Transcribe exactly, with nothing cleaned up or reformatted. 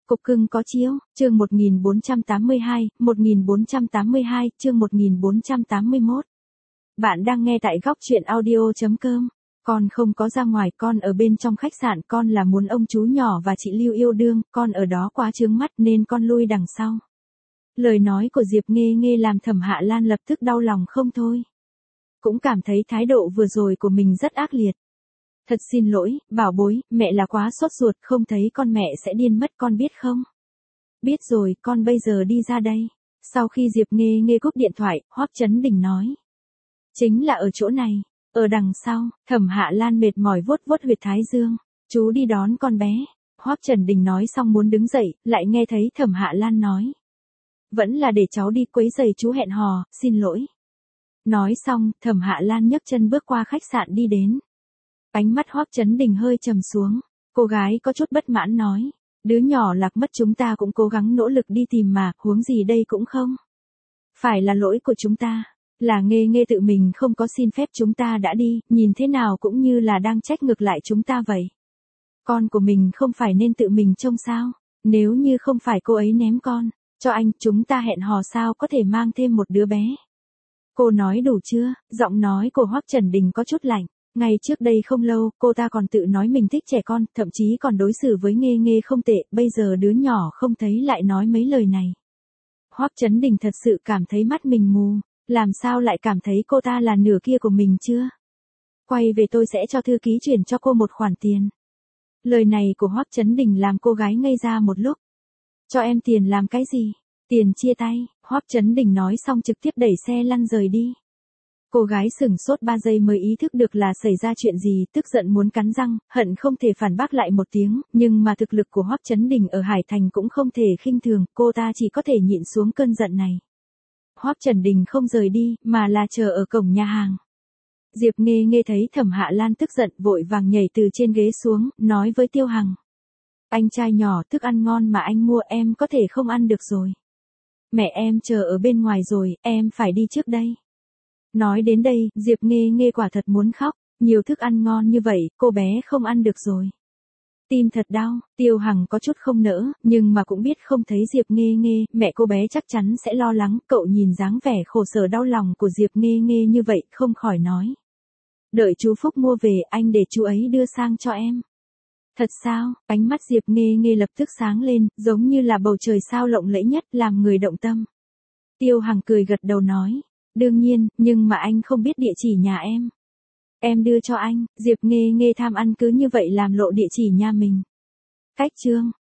Cục cưng có chiếu, chương một nghìn bốn trăm tám mươi hai, một nghìn bốn trăm tám mươi hai, chương một nghìn bốn trăm tám mươi mốt. Bạn đang nghe tại góc truyện audio chấm com. Con không có ra ngoài, con ở bên trong khách sạn, con là muốn ông chú nhỏ và chị Lưu yêu đương, con ở đó quá chướng mắt nên con lui đằng sau. Lời nói của Diệp Nghê Nghê làm Thẩm Hạ Lan lập tức đau lòng không thôi. Cũng cảm thấy thái độ vừa rồi của mình rất ác liệt. Thật xin lỗi, bảo bối, mẹ là quá sốt ruột, không thấy con mẹ sẽ điên mất, con biết không? Biết rồi, con bây giờ đi ra đây. Sau khi Diệp Nghê Nghê cúp điện thoại, Hoắc Chấn Đình nói. Chính là ở chỗ này, ở đằng sau. Thẩm Hạ Lan mệt mỏi vuốt vuốt huyệt thái dương. Chú đi đón con bé. Hoắc Chấn Đình nói xong muốn đứng dậy, lại nghe thấy Thẩm Hạ Lan nói. Vẫn là để cháu đi, quấy rầy chú hẹn hò, xin lỗi. Nói xong, Thẩm Hạ Lan nhấc chân bước qua khách sạn đi đến. Ánh mắt Hoắc Chấn Đình hơi trầm xuống, cô gái có chút bất mãn nói, đứa nhỏ lạc mất chúng ta cũng cố gắng nỗ lực đi tìm mà, huống gì đây cũng không. Phải là lỗi của chúng ta, là Nghê Nghê tự mình không có xin phép chúng ta đã đi, nhìn thế nào cũng như là đang trách ngược lại chúng ta vậy. Con của mình không phải nên tự mình trông sao, nếu như không phải cô ấy ném con, cho anh, chúng ta hẹn hò sao có thể mang thêm một đứa bé. Cô nói đủ chưa? Giọng nói của Hoắc Chấn Đình có chút lạnh. Ngay trước đây không lâu, cô ta còn tự nói mình thích trẻ con, thậm chí còn đối xử với Nghê Nghê không tệ, bây giờ đứa nhỏ không thấy lại nói mấy lời này. Hoắc Chấn Đình thật sự cảm thấy mắt mình mù, làm sao lại cảm thấy cô ta là nửa kia của mình chưa? Quay về tôi sẽ cho thư ký chuyển cho cô một khoản tiền. Lời này của Hoắc Chấn Đình làm cô gái ngây ra một lúc. Cho em tiền làm cái gì? Tiền chia tay, Hoắc Chấn Đình nói xong trực tiếp đẩy xe lăn rời đi. Cô gái sửng sốt ba giây mới ý thức được là xảy ra chuyện gì, tức giận muốn cắn răng, hận không thể phản bác lại một tiếng, nhưng mà thực lực của Hoắc Chấn Đình ở Hải Thành cũng không thể khinh thường, cô ta chỉ có thể nhịn xuống cơn giận này. Hoắc Chấn Đình không rời đi, mà là chờ ở cổng nhà hàng. Diệp Nghê Nghê thấy Thẩm Hạ Lan tức giận, vội vàng nhảy từ trên ghế xuống, nói với Tiêu Hằng. Anh trai nhỏ, thức ăn ngon mà anh mua em có thể không ăn được rồi. Mẹ em chờ ở bên ngoài rồi, em phải đi trước đây. Nói đến đây, Diệp Nghê Nghê quả thật muốn khóc, nhiều thức ăn ngon như vậy, cô bé không ăn được rồi. Tim thật đau, Tiêu Hằng có chút không nỡ, nhưng mà cũng biết không thấy Diệp Nghê Nghê, mẹ cô bé chắc chắn sẽ lo lắng, cậu nhìn dáng vẻ khổ sở đau lòng của Diệp Nghê Nghê như vậy, không khỏi nói. Đợi chú Phúc mua về, anh để chú ấy đưa sang cho em. Thật sao? Ánh mắt Diệp Nghê Nghê lập tức sáng lên, giống như là bầu trời sao lộng lẫy nhất, làm người động tâm. Tiêu Hằng cười gật đầu nói. Đương nhiên, nhưng mà anh không biết địa chỉ nhà em. Em đưa cho anh, Diệp Nghê Nghê tham ăn cứ như vậy làm lộ địa chỉ nhà mình. Cách chương,